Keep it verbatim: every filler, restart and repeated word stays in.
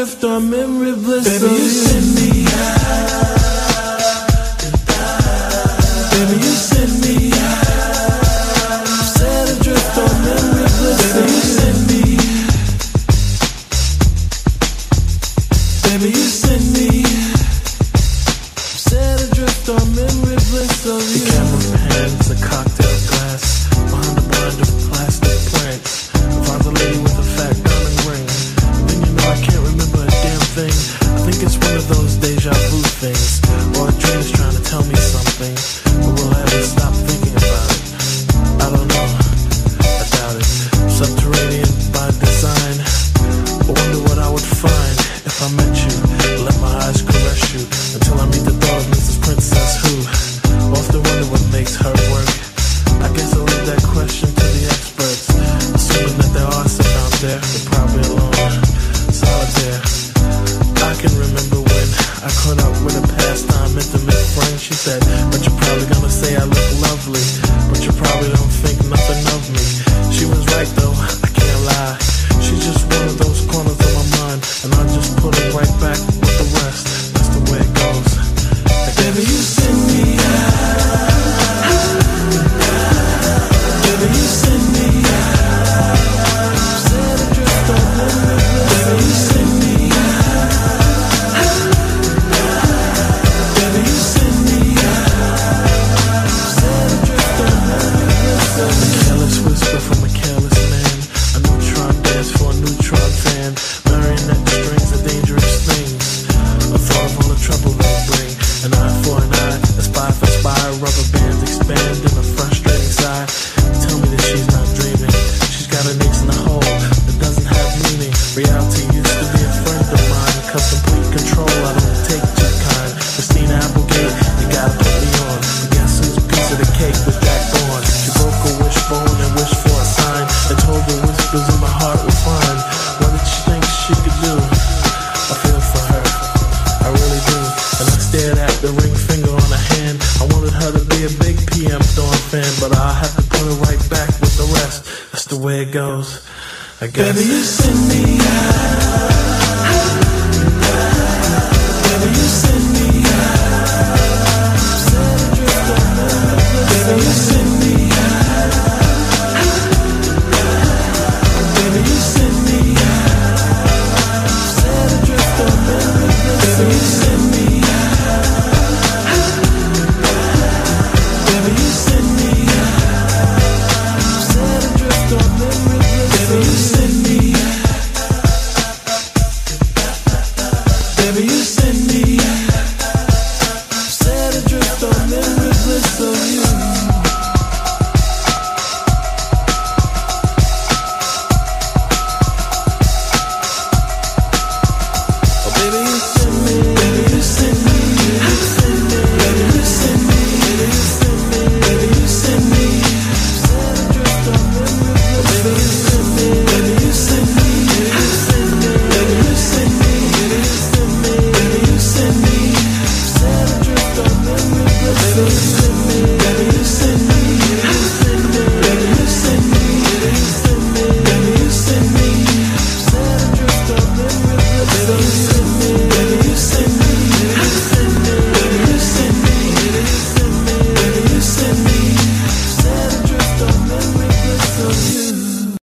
adrift on memory bliss. Baby, of you you. send me out. Baby, you send me out. Set adrift on memory bliss. Baby, you send me. Baby, you send me. Set adrift on memory bliss of you. The camera pans a cocktail glass behind a blind of plastic plants. Finds a lady with a fat diamond ring. Then you know I can't remember a damn thing. I think it's one of those deja vu things, or a dream is trying to tell me something, but will I ever stop thinking about it? I don't know. I doubt it. Subterranean by design. I wonder what I would find if I met you. Let my eyes caress you until I meet the thought of Missus Princess who often wonder what makes her work. I guess I'll leave that question to the experts, assuming that there are some out there. They're probably alone, solitaire. I can remember when I caught up with a pastime intimate friend. She said, but you're probably gonna say I look lovely, but you probably don't think nothing of me. She was right though, I can't lie. She's just one of those corners of my mind, and I just put it right back with the rest. That's the way it goes. Baby, you send me out. Baby, you send me out. Set adrift on memory bliss. Baby, you send me out. Baby, you send me out. Set adrift on memory bliss. A careless whisper from a careless man. A neutron dance for a neutron fan. Marionette strings are dangerous things. A thought of all the trouble they bring. An eye for an eye, a spy for spy. Rubber bands expand in a frustrating sigh. Tell me that she's not dreaming. She's got an ace in the hole that doesn't have meaning. Reality used to be a friend of mine. Cause complete control I don't take too kind. Christina Applegate, you gotta put me on. But guess whose piece of the cake was Jack Dawn? She broke a wishbone and wished for a sign, and told the whispers in my heart were fine. What did she think she could do? I feel for her, I really do. And I stared at the ring finger on her hand. I wanted her to be a big P M Dawn fan, but I'll have to put her right back with the rest. That's the way it goes, I guess. Baby, you send me out.